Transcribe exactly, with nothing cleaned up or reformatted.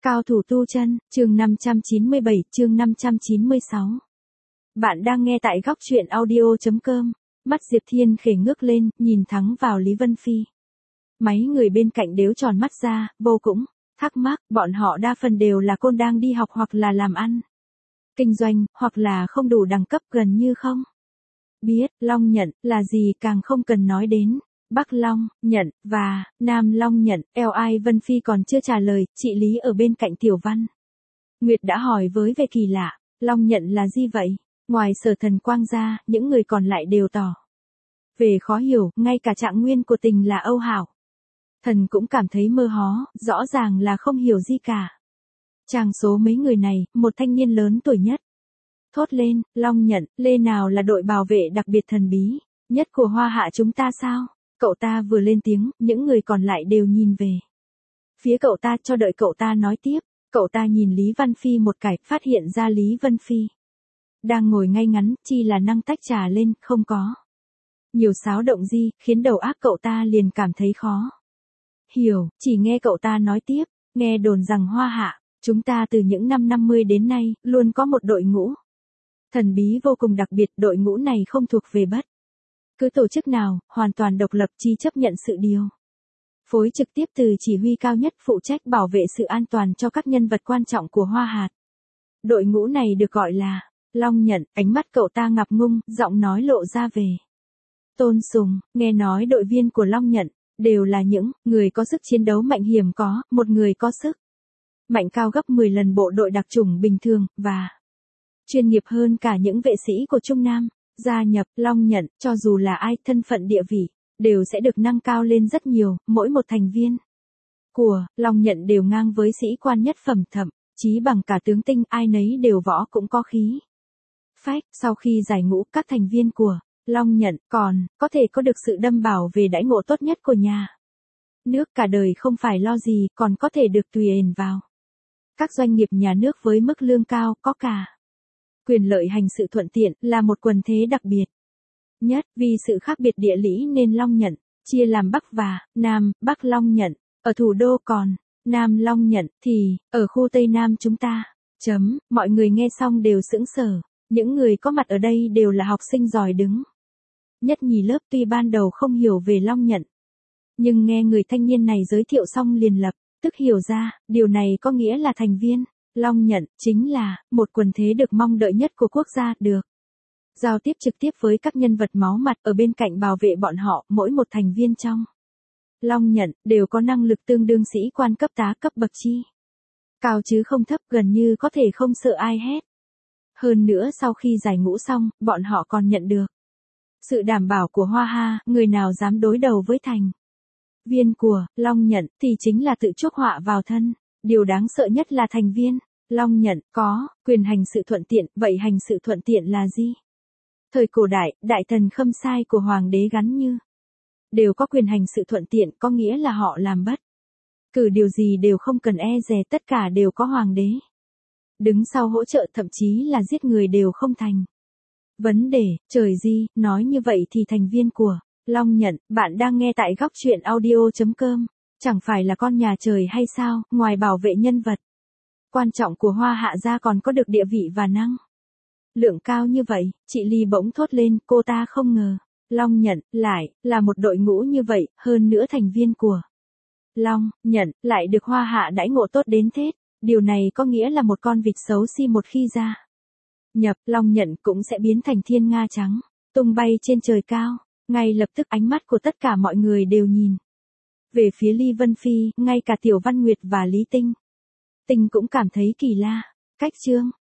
Cao thủ tu chân, chương năm trăm chín mươi bảy, chương năm trăm chín mươi sáu. Bạn đang nghe tại góc truyện audio chấm com. Mắt Diệp Thiên khẽ ngước lên, nhìn thẳng vào Lý Vân Phi. Mấy người bên cạnh đếu tròn mắt ra, vô cũng thắc mắc, bọn họ đa phần đều là côn đang đi học hoặc là làm ăn, kinh doanh, hoặc là không đủ đẳng cấp, gần như không biết Long Nhận là gì, càng không cần nói đến Bắc Long Nhận và Nam Long Nhận. Eo ai Vân Phi còn chưa trả lời, chị Lý ở bên cạnh Tiểu Văn Nguyệt đã hỏi với về kỳ lạ, Long Nhận là gì vậy? Ngoài Sở Thần Quang ra, những người còn lại đều tỏ về khó hiểu, ngay cả Trạng Nguyên của Tình là Âu Hảo Thần cũng cảm thấy mơ hó, rõ ràng là không hiểu gì cả. Chàng số mấy người này, một thanh niên lớn tuổi nhất thốt lên, Long Nhận, lê nào là đội bảo vệ đặc biệt thần bí nhất của Hoa Hạ chúng ta sao? Cậu ta vừa lên tiếng, những người còn lại đều nhìn về phía cậu ta, cho đợi cậu ta nói tiếp. Cậu ta nhìn Lý Văn Phi một cái, phát hiện ra Lý Vân Phi đang ngồi ngay ngắn, chỉ là nâng tách trà lên, không có nhiều xáo động gì, khiến đầu óc cậu ta liền cảm thấy khó hiểu. Chỉ nghe cậu ta nói tiếp, nghe đồn rằng Hoa Hạ chúng ta từ những năm năm mươi đến nay, luôn có một đội ngũ thần bí vô cùng đặc biệt. Đội ngũ này không thuộc về bất cứ tổ chức nào, hoàn toàn độc lập, chi chấp nhận sự điều phối trực tiếp từ chỉ huy cao nhất, phụ trách bảo vệ sự an toàn cho các nhân vật quan trọng của Hoa Hạ. Đội ngũ này được gọi là Long Nhận. Ánh mắt cậu ta ngập ngưng, giọng nói lộ ra về tôn sùng. Nghe nói đội viên của Long Nhận đều là những người có sức chiến đấu mạnh hiếm có, một người có sức mạnh cao gấp mười lần bộ đội đặc chủng bình thường, và chuyên nghiệp hơn cả những vệ sĩ của Trung Nam. Gia nhập Long Nhận, cho dù là ai, thân phận địa vị đều sẽ được nâng cao lên rất nhiều. Mỗi một thành viên của Long Nhận đều ngang với sĩ quan nhất phẩm, thậm chí bằng cả tướng tinh, ai nấy đều võ cũng có khí phách. Sau khi giải ngũ, các thành viên của Long Nhận còn có thể có được sự đâm bảo về đãi ngộ tốt nhất của nhà nước, cả đời không phải lo gì, còn có thể được tùy ền vào các doanh nghiệp nhà nước với mức lương cao, có cả quyền lợi hành sự thuận tiện, là một quần thế đặc biệt nhất. Vì sự khác biệt địa lý nên Long Nhận chia làm Bắc và Nam. Bắc Long Nhận ở thủ đô, còn Nam Long Nhận thì ở khu Tây Nam chúng ta. Chấm, mọi người nghe xong đều sững sờ. Những người có mặt ở đây đều là học sinh giỏi đứng nhất nhì lớp, tuy ban đầu không hiểu về Long Nhận, nhưng nghe người thanh niên này giới thiệu xong liền lập tức hiểu ra, điều này có nghĩa là thành viên Long Nhận chính là một quần thế được mong đợi nhất của quốc gia, được giao tiếp trực tiếp với các nhân vật máu mặt ở bên cạnh bảo vệ bọn họ. Mỗi một thành viên trong Long Nhận đều có năng lực tương đương sĩ quan cấp tá, cấp bậc chi cao chứ không thấp, gần như có thể không sợ ai hết. Hơn nữa, sau khi giải ngũ xong, bọn họ còn nhận được sự đảm bảo của Hoa Hạ. Người nào dám đối đầu với thành viên của Long Nhận thì chính là tự chuốc họa vào thân. Điều đáng sợ nhất là thành viên Long Nhận có quyền hành sự thuận tiện. Vậy hành sự thuận tiện là gì? Thời cổ đại, đại thần khâm sai của hoàng đế gắn như đều có quyền hành sự thuận tiện, có nghĩa là họ làm bất cứ điều gì đều không cần e dè, tất cả đều có hoàng đế đứng sau hỗ trợ, thậm chí là giết người đều không thành vấn đề. Trời gì, nói như vậy thì thành viên của Long Nhận, bạn đang nghe tại góc truyện audio chấm com, chẳng phải là con nhà trời hay sao? Ngoài bảo vệ nhân vật quan trọng của Hoa Hạ ra, còn có được địa vị và năng lượng cao như vậy. Chị Ly bỗng thốt lên, cô ta không ngờ Long Nhận lại là một đội ngũ như vậy, hơn nữa thành viên của Long Nhận lại được Hoa Hạ đãi ngộ tốt đến thế. Điều này có nghĩa là một con vịt xấu xí một khi ra nhập Long Nhận cũng sẽ biến thành thiên nga trắng, tung bay trên trời cao. Ngay lập tức ánh mắt của tất cả mọi người đều nhìn về phía Lý Vân Phi, ngay cả Tiểu Văn Nguyệt và Lý Tinh Tinh cũng cảm thấy kỳ lạ. Cách chương